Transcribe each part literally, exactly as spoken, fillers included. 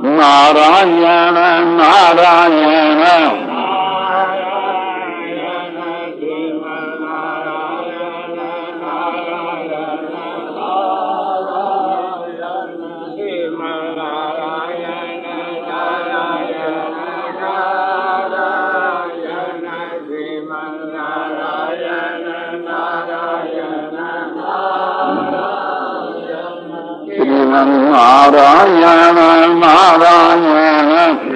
नारायण नारायण नारायण नारायण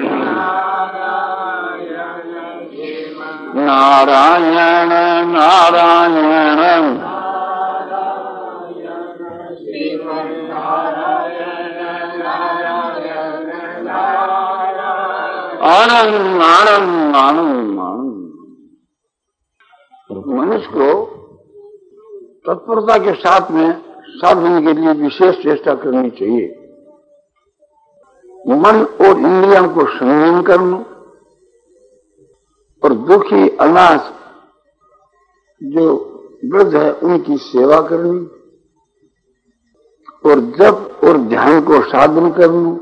नारायण नारायण आनंद आनंद आनंद आनंद। मनुष्य को तत्परता के साथ में साधन के लिए विशेष चेष्टा करनी चाहिए। मन और इंद्रियों को संयम करना और दुखी अनाथ जो वृद्ध है उनकी सेवा करनी और जप और ध्यान को साधन करना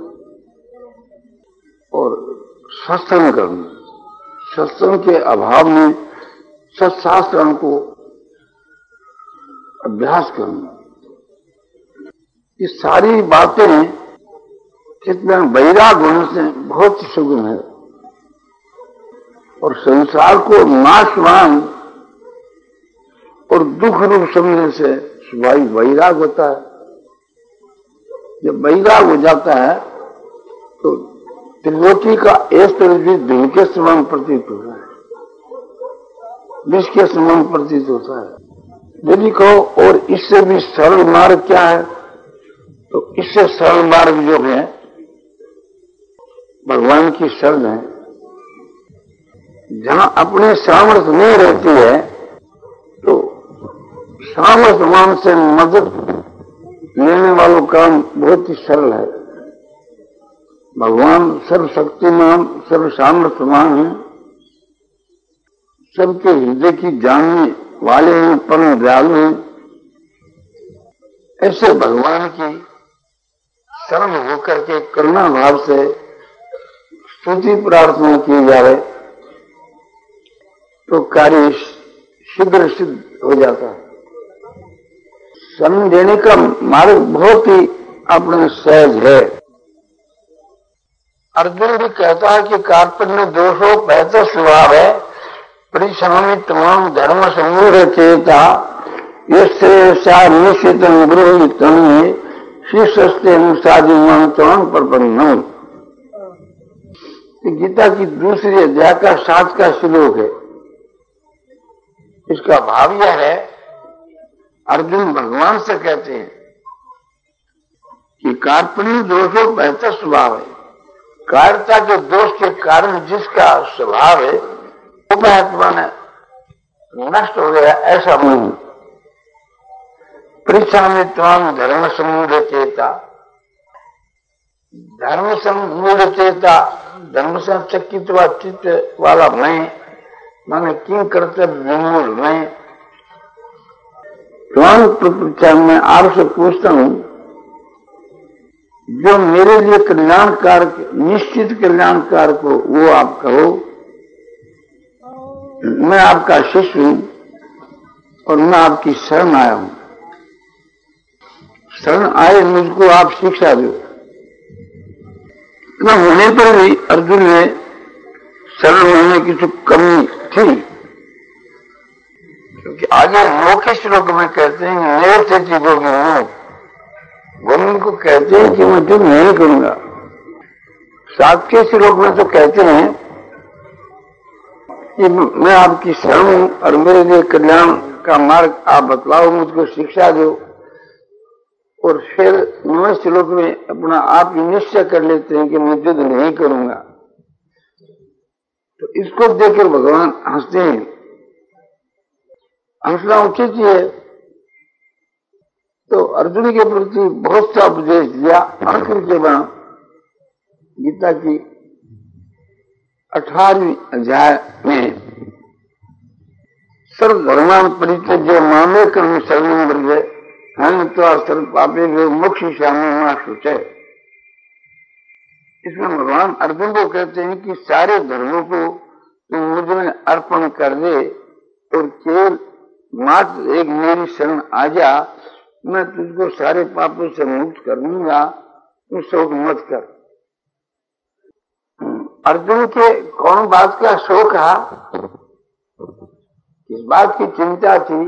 और सत्संग करना। सत्संग के अभाव में सत्शास्त्रों को अभ्यास करना। ये सारी बातें कितना वैराग होने से बहुत सुगम है और संसार को नाशवान और दुख रूप समझने से स्वाभाविक वैराग होता है। जब वैराग हो जाता है तो त्रिलोकी का एक तरफ भी धूल के समान प्रतीत होता है, विष के समान प्रतीत होता है। यदि कहो और इससे भी सरल मार्ग क्या है, तो इससे सरल मार्ग जो है भगवान की शरण है। जहां अपने सामर्थ्य नहीं रहती है तो सामर्थ्यवान से मदद लेने वालों काम बहुत ही सरल है। भगवान सर्वशक्तिमान सर्व सामर्थ्यवान है, सबके हृदय की जानने वाले हैं, परम दयालु हैं। ऐसे भगवान की शरण होकर के करुणा भाव से स्तुति प्रार्थना की जाए तो कार्य शीघ्र सिद्ध हो जाता है। शरण देने का मार्ग बहुत ही अपने सहज है। अर्जुन भी कहता है कि कार्पण्य दोषों बेहतर स्वभाव है, परिश्रमी तमाम धर्म समूह चेता निश्चित गृह शीर्षस्ते अनुसादिमान प्रपन्न। गीता की दूसरी अध्याय का सात का श्लोक है। इसका भाव यह है, अर्जुन भगवान से कहते हैं कि कार्पण्य दोषों बेहतर स्वभाव है। कायरता के दोष के कारण जिसका स्वभाव है वो महत्व ने नष्ट हो गया, ऐसा नहीं। परीक्षा में त्वाम धर्म समूढ़ चेता, धर्म समूढ़ चेता, धर्म से चकित व चित्त वाला मैं, माने किं कर्तव्य विमूढ़ मैं। त्वाम परीक्षा में आपसे पूछता हूं, जो मेरे लिए कल्याणकारक निश्चित कल्याणकारक हो वो आप कहो। मैं आपका शिष्य हूं और मैं आपकी शरण आया हूं। शरण आए मुझको आप शिक्षा दो। इतना होने पर भी अर्जुन में शरण होने की जो कमी थी, क्योंकि आगे नौ के श्लोक में कहते हैं मेरे से चीजों में गोविंद को कहते हैं कि मैं तुम नहीं करूंगा। सात के श्लोक में तो कहते हैं कि मैं आपकी शरण हूं और मेरे लिए कल्याण का मार्ग आप बतलाओ, मुझको शिक्षा दो। और फिर नौवें श्लोक में अपना आप ही निश्चय कर लेते हैं कि मैं युद्ध नहीं करूंगा। तो इसको देखकर भगवान हंसते हैं। हंसना उचित ही है। तो अर्जुन के प्रति बहुत सा उपदेश दिया। आखिर के बाद गीता की अठारहवीं अध्याय में सर्व धर्मान परित्यज्य मामे कर्म शरणं व्रज हम तो सर्व पापे मोक्ष श्याम शुच। इसमें भगवान अर्जुन को कहते हैं कि सारे धर्मों को तुम मुझ में अर्पण कर दे और केवल मात्र एक मेरी शरण आ जा, मैं तुझको सारे पापों से मुक्त कर दूंगा, तू शोक मत कर। अर्जुन के कौन बात का शोक है? इस बात की चिंता थी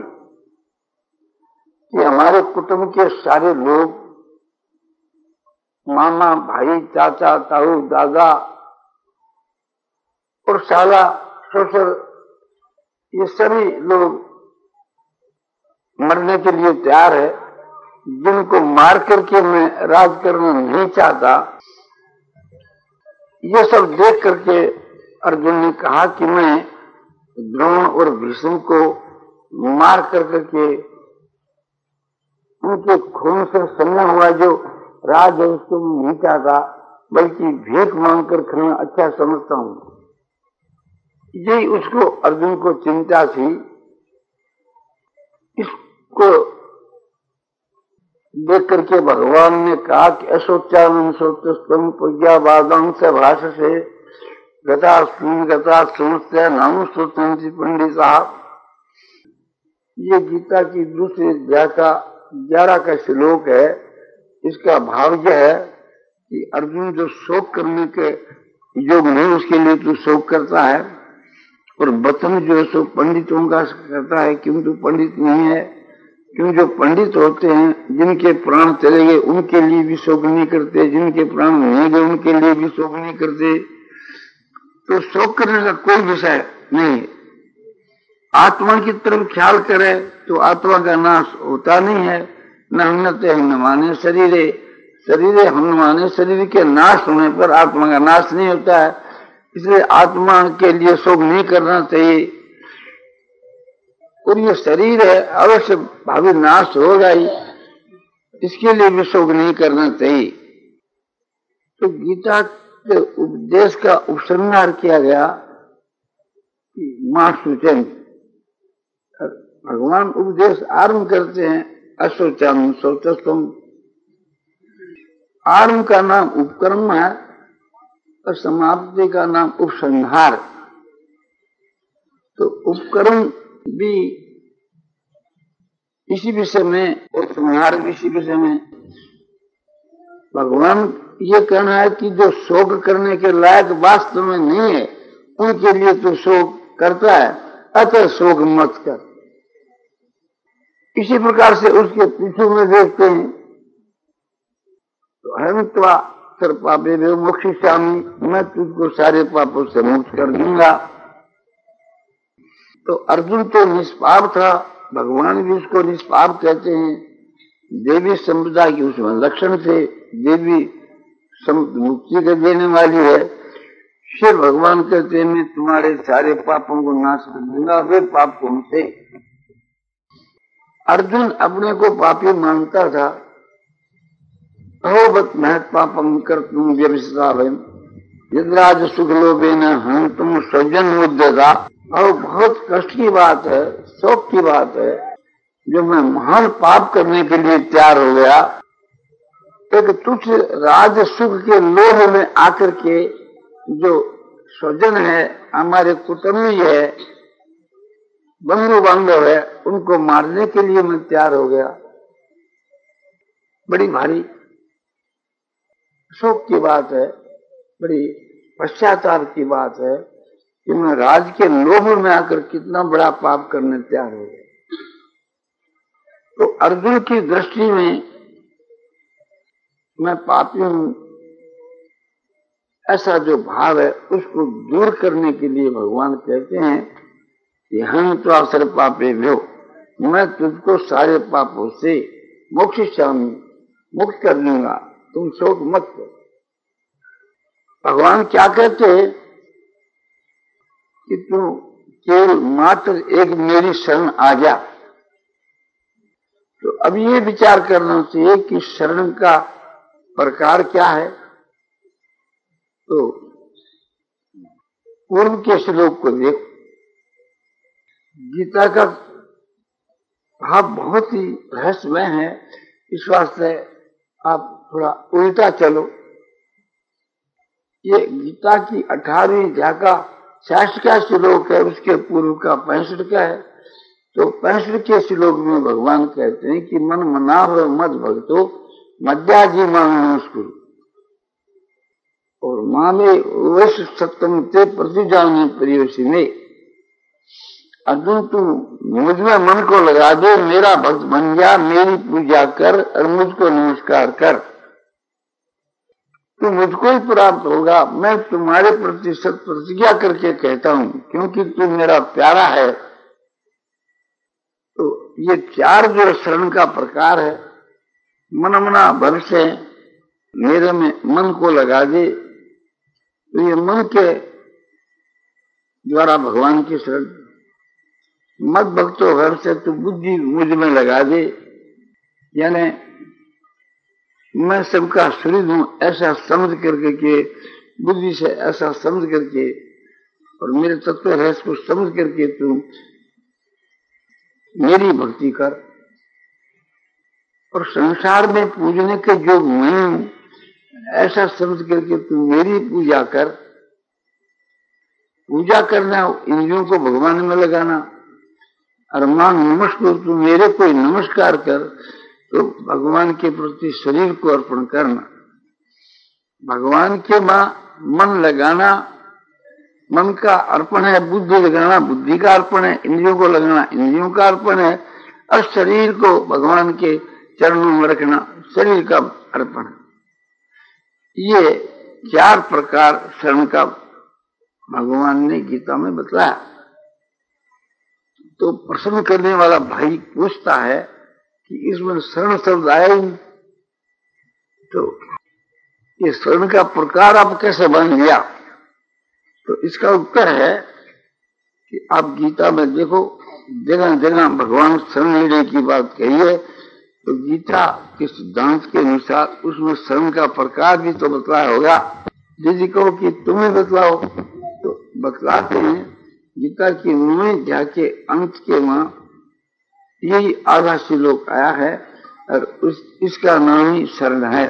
कि हमारे कुटुंब के सारे लोग, मामा, भाई, चाचा, ताऊ, दादा और साला, ससुर, ये सभी लोग मरने के लिए तैयार है, जिनको मार करके मैं राज करना नहीं चाहता। ये सब देख करके अर्जुन ने कहा कि मैं द्रोण और भीष्म को मार कर करके उनके खून से सन्ना हुआ जो राज है उसको मैं नहीं चाहता, बल्कि भीख मांग कर खाना अच्छा समझता हूं। यही उसको अर्जुन को चिंता थी। इसको देख करके भगवान ने कहा कि अशोचानम सोचस्तम प्रज्ञावादं से भाष से गता गता समस्या नाम सोचती पंडित साहब। ये गीता की दूसरी अध्याय का ग्यारह का श्लोक है। इसका भाव यह है कि अर्जुन जो शोक करने के योग नहीं उसके लिए तू शोक करता है, और वचन जो है सो पंडितों का करता है, क्यों तू पंडित नहीं है। क्यों जो पंडित होते हैं जिनके प्राण चले गए उनके लिए भी शोक नहीं करते, जिनके प्राण नहीं गए उनके लिए भी शोक नहीं करते। तो शोक करने का कोई विषय नहीं। आत्मा की तरफ ख्याल करे तो आत्मा का नाश होता नहीं है। न हन्नते हन्नमाने शरीरे, शरीरे हन्नमाने, शरीर के नाश होने पर आत्मा का नाश नहीं होता है। इसलिए आत्मा के लिए शोक नहीं करना चाहिए। और ये शरीर है अवश्य भावी नाश होगा ही, इसके लिए भी शोक नहीं करना चाहिए। तो गीता के उपदेश का उपसंहार किया गया कि मां सूचन। भगवान उपदेश आरंभ करते हैं अशोचम शोचस्तम। आरंभ का नाम उपक्रम है और समाप्ति का नाम उपसंहार। तो उपक्रम भी इसी विषय में और संहार भी इसी विषय में। भगवान ये कहना है कि जो शोक करने के लायक वास्तव में नहीं है उनके लिए तो शोक करता है, अतः शोक मत कर। इसी प्रकार से उसके पीछे में देखते हैं तो हम त्वा सर पापे वे मोक्षिष्यामि, मैं तुझको सारे पापों से मुक्त कर दूंगा। तो अर्जुन तो निष्पाप था, भगवान भी उसको निष्पाप कहते हैं। देवी संपदा की उसमें लक्षण थे, देवी मुक्ति को देने वाली है। फिर भगवान कहते हैं मैं तुम्हारे सारे पापों को नाश कर दूंगा, वे पाप कौन से। अर्जुन अपने को पापी मानता था। अहोबत महत पापम कर तुम व्यभिचारम यद्राज सुख लोभेन हं तुम स्वजन मुद्दता। और बहुत कष्ट की बात है, शोक की बात है, जो मैं महान पाप करने के लिए तैयार हो गया। एक तुच्छ राज सुख के लोभ में आकर के जो स्वजन है, हमारे कुटुंबी है, बंधु बांधव है, उनको मारने के लिए मैं तैयार हो गया। बड़ी भारी शोक की बात है, बड़ी पश्चाताप की बात है कि मैं राज के लोभ में आकर कितना बड़ा पाप करने तैयार हो गया। तो अर्जुन की दृष्टि में मैं पापी हूं, ऐसा जो भाव है उसको दूर करने के लिए भगवान कहते हैं कि हम तो अवसर पापे भ्यो, मैं तुझको सारे पापों से मोक्षिष्यामि, मुक्त कर दूंगा, तुम शोक मत करो। भगवान क्या कहते हैं कि तू केवल मात्र एक मेरी शरण आ जा। तो अब ये विचार करना चाहिए कि शरण का प्रकार क्या है। तो पूर्व के श्लोक को देखो, गीता का भाव बहुत ही रहस्यमय है। इस वास्ते आप थोड़ा उल्टा चलो। ये गीता की अठारहवीं अध्याय का छियासठ का श्लोक है, उसके पूर्व का पैंसठ का है। तो पैंसठ के श्लोक में भगवान कहते हैं कि मन मना हो मत भक्तो मध्याजी मान नमस्कुरु और माँ में वैश सत्तम ते प्रतिजाने प्रियोसी में। अर्जुन तू मुझ में मन को लगा दे, मेरा भक्त बन जा, मेरी पूजा कर और मुझको नमस्कार कर, तू मुझको ही प्राप्त होगा। मैं तुम्हारे प्रति सत प्रतिज्ञा करके कहता हूं, क्योंकि तू मेरा प्यारा है। तो ये चार जो शरण का प्रकार है, मन मना भर से मेरे में मन को लगा दे, तो ये मन के द्वारा भगवान की शरण। मत भक्तो घर से तू बुद्धि मुझ में लगा दे, यानी मैं सबका शरीर हूं ऐसा समझ करके के बुद्धि से ऐसा समझ करके और मेरे तत्व रहस्य को समझ करके तू मेरी भक्ति कर। और संसार में पूजने के जो मैं ऐसा समझ करके तू मेरी पूजा कर। पूजा करना इंद्रियों को भगवान में लगाना, और मां नमस्कार तू मेरे को नमस्कार कर, तो भगवान के प्रति शरीर को अर्पण करना। भगवान के मां मन लगाना, मन का अर्पण है, बुद्धि लगाना बुद्धि का अर्पण है, इंद्रियों को लगाना इंद्रियों का अर्पण है, और शरीर को भगवान के चरणों में रखना शरीर का अर्पण है। ये चार प्रकार शरण का भगवान ने गीता में बतलाया। तो प्रश्न करने वाला भाई पूछता है कि इसमें शरण शब्द आया ही, तो ये शरण का प्रकार आप कैसे बन गया? तो इसका उत्तर है कि आप गीता में देखो, जगह जगह भगवान शरण लेने की बात कही है, तो गीता के सिद्धांत के अनुसार उसमें शरण का प्रकार भी तो बतलाया होगा। यदि कहो कि तुम्हें बतलाओ, तो बतलाते हैं। गीता की नौवीं अध्याय के अंत के वहां यही आधा श्लोक आया है, और उस इसका नाम ही शरण है।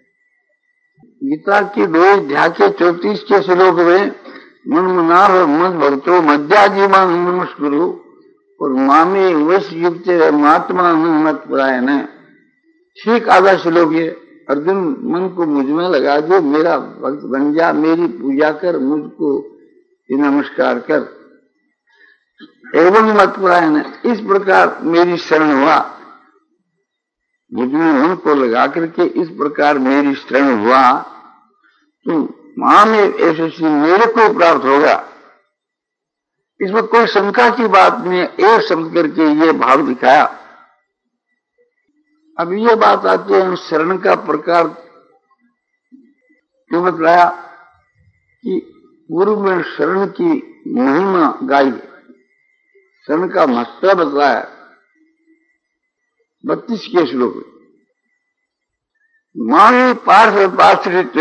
गीता की दो अध्याय के चौतीस के श्लोक में मन मनार और मत भक्तो मध्याजीमान नमस्कुरु और मामे वश युक्त महात्मा मत पुरायण है। ठीक आधा श्लोक ये, अर्जुन मन को मुझ में लगा दे, मेरा भक्त बन जा, मेरी पूजा कर, मुझको नमस्कार कर, एवं मत पुरायण है। इस प्रकार मेरी शरण हुआ, मुझ में मन को लगा करके इस प्रकार मेरी शरण हुआ, तो मां में ऐसे मेरे को प्राप्त होगा। इसमें कोई शंका की बात नहीं है, एक समझ करके ये भाव दिखाया। अब ये बात आती है शरण का प्रकार क्यों बतलाया कि पूर्व में शरण की महिमा गाई, शरण का महत्व बतलाया बत्तीस के श्लोक में। मां पार्थ पाश्रित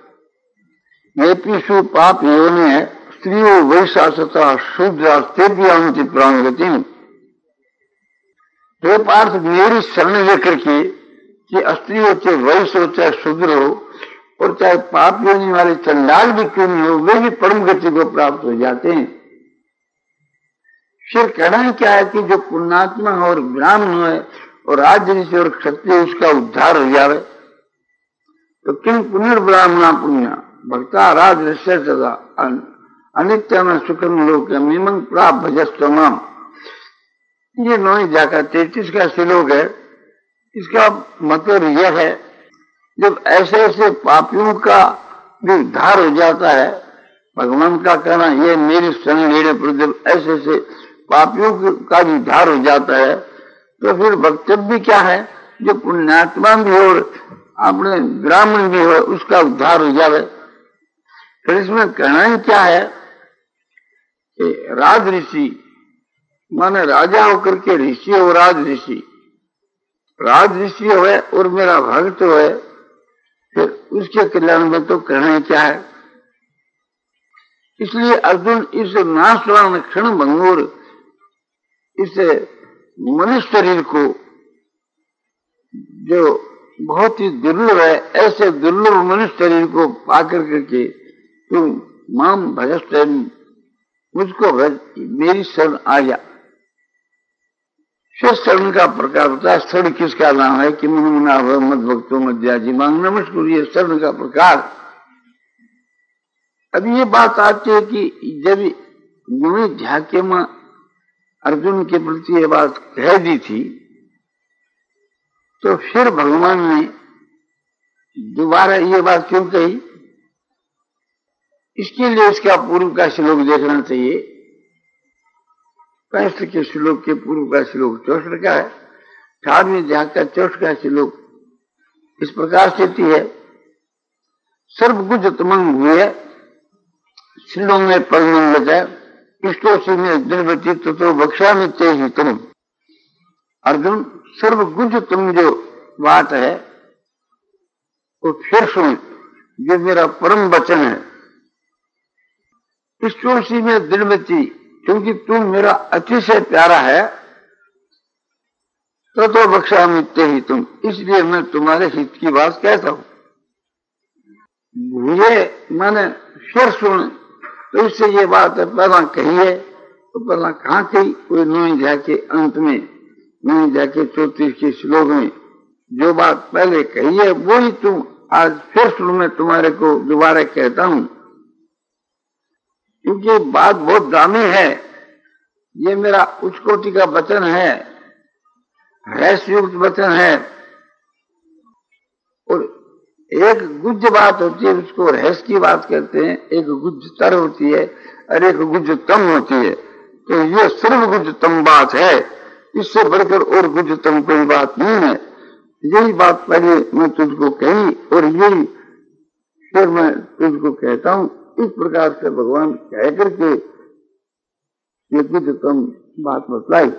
नेपिषु पाप योने स्त्रियों वैशासता शूद्रा तेभ्यांति प्राणगति। हे पार्थ, मेरी शरण लेकर के कि स्त्री हो चाहे वैश्य हो चाहे शूद्र हो और चाहे पाप योनि वाले चंडाल भी क्यों नहीं हो, वे भी परम गति को प्राप्त हो जाते हैं। फिर कहना क्या है कि जो पुण्यात्मा हो और ब्राह्मण है और राजऋषि और क्षत्रिय, उसका उद्धार हो जाए। तो किम पुनर्ब्राह्मणा पुण्य भक्ता राजऋषि सदा अनित्य में सुखम लोक मीमंग प्राप्त भजस्तमाम। ये नौ जाकर तैतीस का श्लोक है। इसका मतलब यह है, जब ऐसे ऐसे पापियों का भी उद्धार हो जाता है, भगवान का कहना ये मेरी शरण लेने पर जब ऐसे ऐसे पापियों का भी उद्धार हो जाता है, तो फिर वक्तव्य क्या है, जो पुण्यात्मा भी हो और अपने ब्राह्मण भी हो उसका उद्धार हो जाए। फिर इसमें कहना ही क्या है कि राज ऋषि माने राजा होकर के ऋषि हो, राज ऋषि राज ऋषि हो और मेरा भक्त हो, फिर उसके कल्याण में तो कहना ही क्या है। इसलिए अर्जुन इस नाशवान क्षण भंगुर इस मनुष्य शरीर को, जो बहुत ही दुर्लभ है, ऐसे दुर्लभ मनुष्य शरीर को पाकर करके तू माम भजस्व, मुझको भज, मेरी शरण आ जा। फिर शरण का प्रकार होता है। शरण किसका नाम है कि मन मना हुआ मत भक्तो मध्याजी मांग नमस्कुर, ये शरण का प्रकार। अब ये बात आती है कि जब यूं झाके में अर्जुन के प्रति ये बात कह दी थी, तो फिर भगवान ने दोबारा ये बात क्यों कही? इसके लिए इसका पूर्व का श्लोक देखना चाहिए। पैंसठ के श्लोक के पूर्व का श्लोक चौसठ का है। अठारहवीं अध्याय का चौसठ का श्लोक इस प्रकार से है, सर्वगुज तमंग हुए शिलों में परिणाम बचाए, इष्टोसी में दिनवती तो बक्षा में तेज तुम। अर्जुन, सर्वगुज तुम जो बात है वो फिर सुन, जो मेरा परम वचन है। इष्टोसी में दिनवती, क्योंकि तुम मेरा अतिशय प्यारा है, तो तो बक्षा में तेज तुम, इसलिए मैं तुम्हारे हित की बात कहता हूं। भूले माने फिर सुन, तो इससे ये बात है पहला कही है, तो पहला कहाँ कही? कोई नौवीं जाके अंत में, नौवीं जाके चौतीस के श्लोक में जो बात पहले कही है वही तुम आज फिर सुन, मैं तुम्हारे को दोबारा कहता हूं, क्योंकि बात बहुत दामी है। ये मेरा उच्च कोटि का वचन है, रहस्युक्त वचन है। और एक गुज बात होती है, उसको रहस्य की बात कहते हैं, एक गुज्जतर होती है और एक गुज्जतम होती है। तो ये सर्व गुज्जतम बात है, इससे बढ़कर और गुज्जतम कोई बात नहीं है। यही बात पहले मैं तुझको कही और यही फिर मैं तुझको कहता हूं। इस प्रकार से भगवान कह करके ये गुज्जतम बात बतलाई।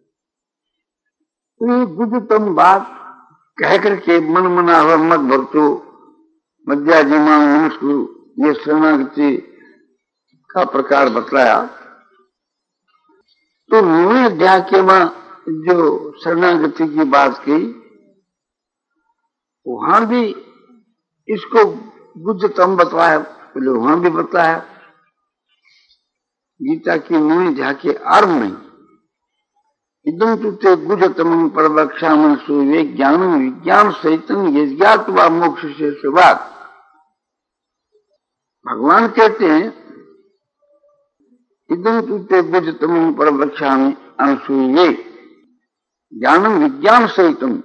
तो ये गुज्जतम बात कह करके मन मना हुआ मत भक्तो मध्याजी मांग नमस्कुर, ये शरणागति का प्रकार बतलाया। तो नौवें अध्याय के में जो शरणागति की बात की, वहां भी इसको गुज्जतम बतलाया, पहले वहां भी बतलाया। गीता की नौवीं अध्याय के आरंभ में इदम तुते गुज्जतम प्रवक्ष्यामि सूर्ये ज्ञानम विज्ञान सहितम यज्ञात्वा मोक्ष से शुभात। भगवान कहते हैं इदम तुते गुज्जतम प्रवक्ष्यामि अनसूये ज्ञानम विज्ञान सहितम।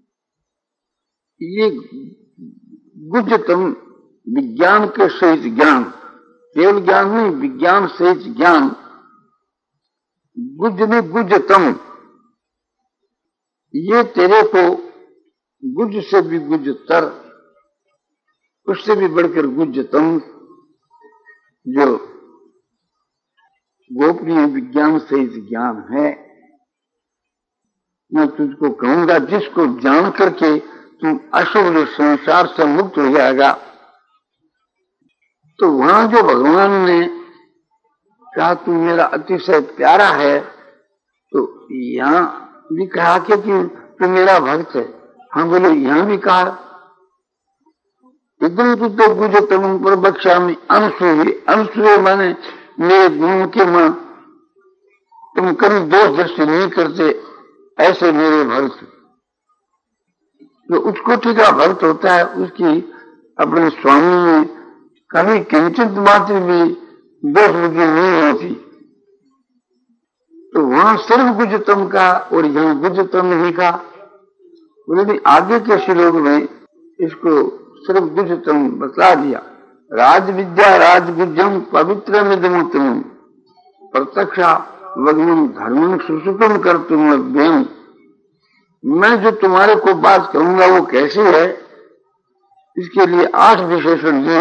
ये गुज्जतम विज्ञान के सहित ज्ञान, केवल ज्ञान नहीं, विज्ञान सहित ज्ञान। गुज में गुज्जतम, ये तेरे को गुज से भी गुज्जतर, उससे भी बढ़कर गुज्जतम जो गोपनीय विज्ञान सहित ज्ञान है, मैं तुझको कहूंगा, जिसको जान करके तुम अशुभ संसार से मुक्त हो जाएगा। तो वहां जो भगवान ने कहा तू मेरा अतिशय प्यारा है, तो यहाँ भी कहा कि तू मेरा भक्त है। हाँ बोले, यहाँ भी कहा एकदम तू तो गुजो तुम पर बख्शा में अनसूय। अनसूय माने मेरे गुणों के मां तुम कभी दोष दृष्टि नहीं करते, ऐसे मेरे भक्त। जो उच्च कोटि का भक्त होता है, उसकी अपने स्वामी में कभी किंचित मात्र भी दोष बुद्धि नहीं होती। तो वहां सर्व गुज्जतम का और यहाँ गुज्जतम नहीं का। बोले आगे के श्लोक में इसको सर्व गुज्जतम बतला दिया। राज विद्या राजगुज्जम पवित्र मिदमुत्तम प्रत्यक्षा वग्नम धर्मम सुसुखम कर तुम अभ्यम। मैं जो तुम्हारे को बात कहूंगा वो कैसी है, इसके लिए आठ विशेषण दिए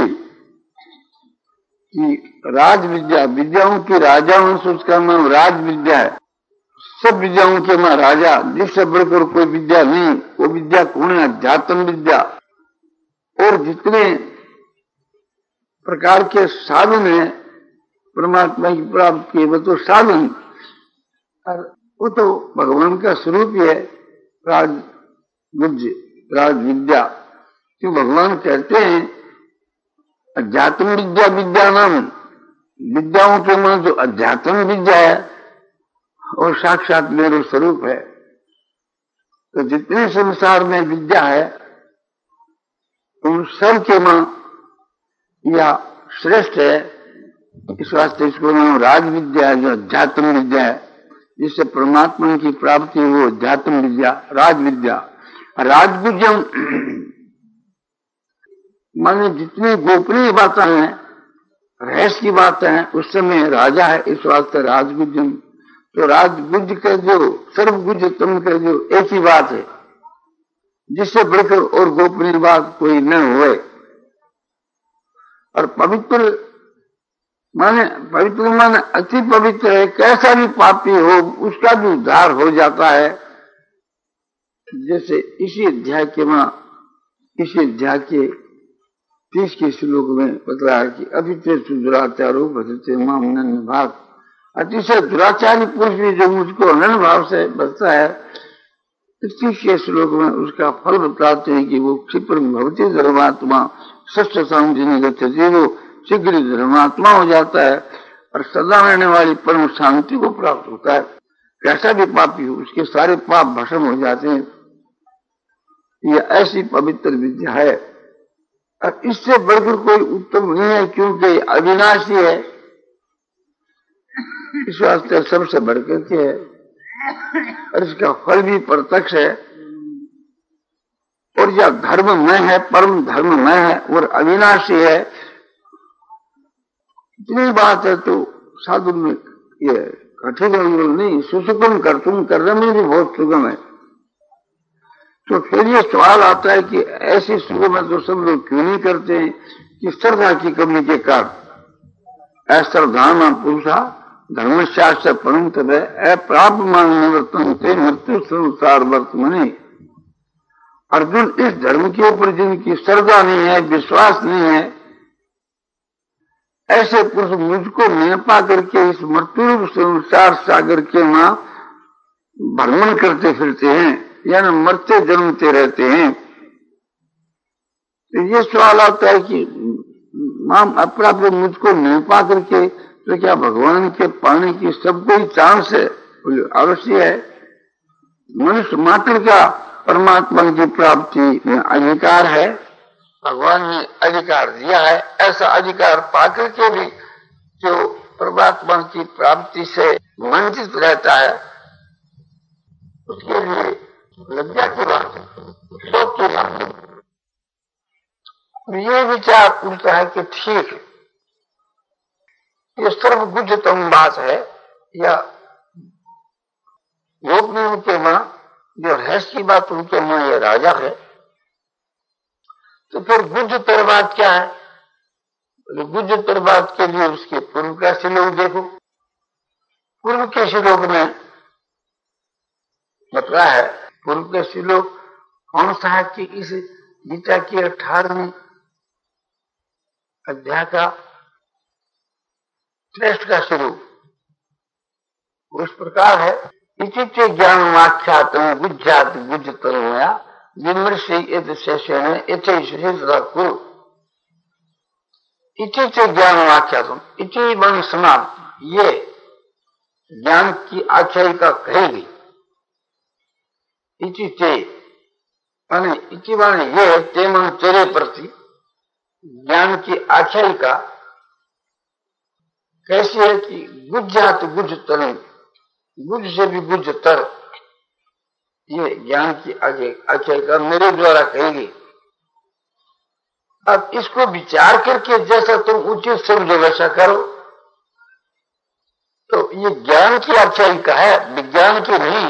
कि राज विद्या, विद्याओं की राजाओं से उसका नाम राज विद्या है। सब विद्याओं के मां राजा, जिससे बढ़कर कोई विद्या नहीं। वो विद्या कौन है? अध्यात्म विद्या। और जितने प्रकार के साधन है परमात्मा की प्राप्ति के, वो तो साधन, और वो तो भगवान का स्वरूप ही है राज गुज्ज, राज विद्या। क्यों भगवान कहते हैं अध्यात्म विद्या विद्या नाम विद्याओं के मन जो अध्यात्म विद्या है और साक्षात मेरे स्वरूप है। तो जितने संसार में विद्या है उन सब के मां या श्रेष्ठ है। इस वास्ते इसको नाम राज विद्या है, जो अध्यात्म विद्या है, जिससे परमात्मा की प्राप्ति है, वो अध्यात्म विद्या राज विद्या। राजविद्या माने जितनी गोपनीय बातें हैं, रहस्य की बातें हैं, उस समय राजा है। इस वास्ते राजविद्यम। तो राजविद्य का जो सर्वगुज्यतम का जो एक ही बात है, जिससे बढ़कर और गोपनीय बात कोई न हुए। और पवित्र माने पवित्र माने अति पवित्र है। कैसा भी पापी हो उसका भी उद्धार हो जाता है। जैसे इसी अध्याय के मां इसी अध्याय के तीस के श्लोक में बतला है कि अतिशय दुराचारो भजते माम अनन्य भाव। अतिशय दुराचारी पुरुष भी जो मुझको अनन्य भाव से बचता है, तीस के श्लोक में उसका फल बताते हैं कि वो क्षिप्र भवती धर्मात्मा सष्ट सामने गति, वो शीघ्र धर्मात्मा हो जाता है और सदा रहने वाली परम शांति को प्राप्त होता है। कैसा भी पापी हो उसके सारे पाप भस्म हो जाते हैं। यह ऐसी पवित्र विद्या है और इससे बढ़कर कोई उत्तम नहीं है, क्योंकि अविनाशी है। इस वास्ते सबसे बढ़कर के है और इसका फल भी प्रत्यक्ष है। और यह धर्ममय है, परम धर्ममय है और अविनाशी है। इतनी बात है तो साधु में ये कठिन नहीं, सुसुगम कर तुम करने में भी बहुत सुगम है। तो फिर ये सवाल आता है कि ऐसी सुगम है तो सब लोग क्यों नहीं करते हैं? कि श्रद्धा की कमी के कारण। अश्रद्धा पुरुषा धर्मशास्त्र परम तब अप्राप्त मान निवर्तन थे मृत्यु संसार वर्तमने। अर्जुन, इस धर्म के ऊपर जिनकी श्रद्धा नहीं है, विश्वास नहीं है, ऐसे पुरुष मुझको न पा करके इस मृत्यु संसार सागर के मां भ्रमण करते फिरते हैं, यानी मरते जन्मते रहते हैं। तो ये सवाल आता है कि मां अप्राप्त मुझको न पा करके तो क्या भगवान के पाने की सबको ही चांस है? अवश्य है। मनुष्य मात्र का परमात्मा की प्राप्ति में अधिकार है, भगवान ने अधिकार दिया है। ऐसा अधिकार पाकर के भी जो परमात्मा की प्राप्ति से वंचित रहता है, उसके लिए लज्जा की बात है, शोक की बात है। ये विचार उठता है कि ठीक ये सर्वगुज्यतम बात है, या लोक में उनके मां जो रहस्य की बात उनके मां ये राजा है। तो फिर गुज्जतर बात क्या है? गुज्जतर बात के लिए उसके पूर्व का श्लोक देखो। पूर्व के श्लोक में बता है, पूर्व के श्लोक कौन सा है कि इस गीता की अठारहवीं अध्याय का श्रेष्ठ का श्लोक उस प्रकार है। इति ज्ञान वाख्यात गुज्जात गुज्जतर होया विमर्शी इति ज्ञान वाख्यातम इति बन समाप्त। ये ज्ञान की आख्यायिका कहेगी। इति ते माने इति माने ये ते मन तेरे प्रति ज्ञान की आख्यायिका कैसी है कि गुज्जात गुज्जतर, गुज से भी गुज्जतर, ये ज्ञान की आख्यायिका मेरे द्वारा कहेगी। अब इसको विचार करके जैसा तुम उचित समझो वैसा करो। तो ये ज्ञान की आख्यायिका है, विज्ञान की नहीं।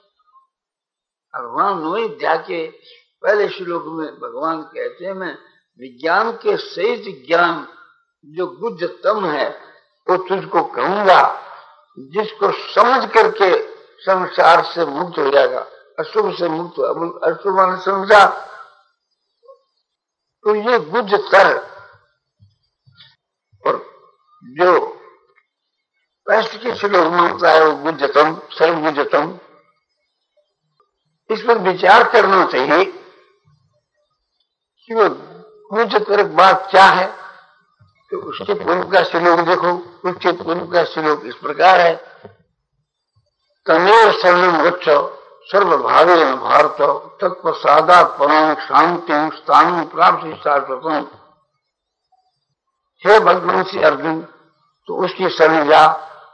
भगवान नौ अध्याय के पहले श्लोक में भगवान कहते हैं, मैं विज्ञान के सहित ज्ञान जो गुज्जतम है वो तुझको कहूंगा, जिसको समझ करके संसार से मुक्त हो जाएगा, अशुभ से मुक्त हो। अशुभ मान संसार। तो ये गुज्जतर और जो वैश्य के श्लोक में होता है वो गुज्जतम सर्वगुज्जतम। इस पर विचार करना चाहिए कि वो गुज्जतर बात क्या है तो उसके पूर्व का श्लोक देखो, उसके पूर्व का श्लोक इस प्रकार है, तमेव सर्वं गच्छ सर्वभावेन भारत तत्प्रसादात् परं शांतिं स्थानं प्राप्ति शाश्वतम्। हे भगवंशी अर्जुन, तो उसकी शरण जा,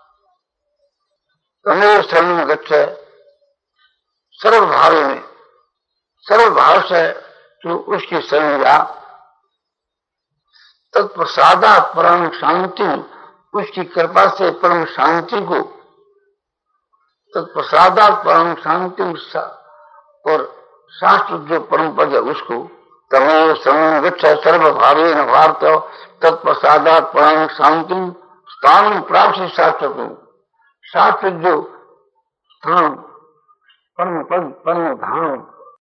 तमेव शरण गच्छ, सर्वभाव में सर्वभाव से तो उसकी शरण जा, तत्प्रसादात् परम शांति, उसकी कृपा से परम शांति को, तत्प्रसादात् परम शांति, और शास्त्र जो परम पद है उसको, तमेव शरणं गच्छ सर्वभावेन भारत तत्प्रसादात् परम शांति स्थानं प्राप्ति शाश्वतम्। शास्त्र जो स्थान, परम पद, परम धाम,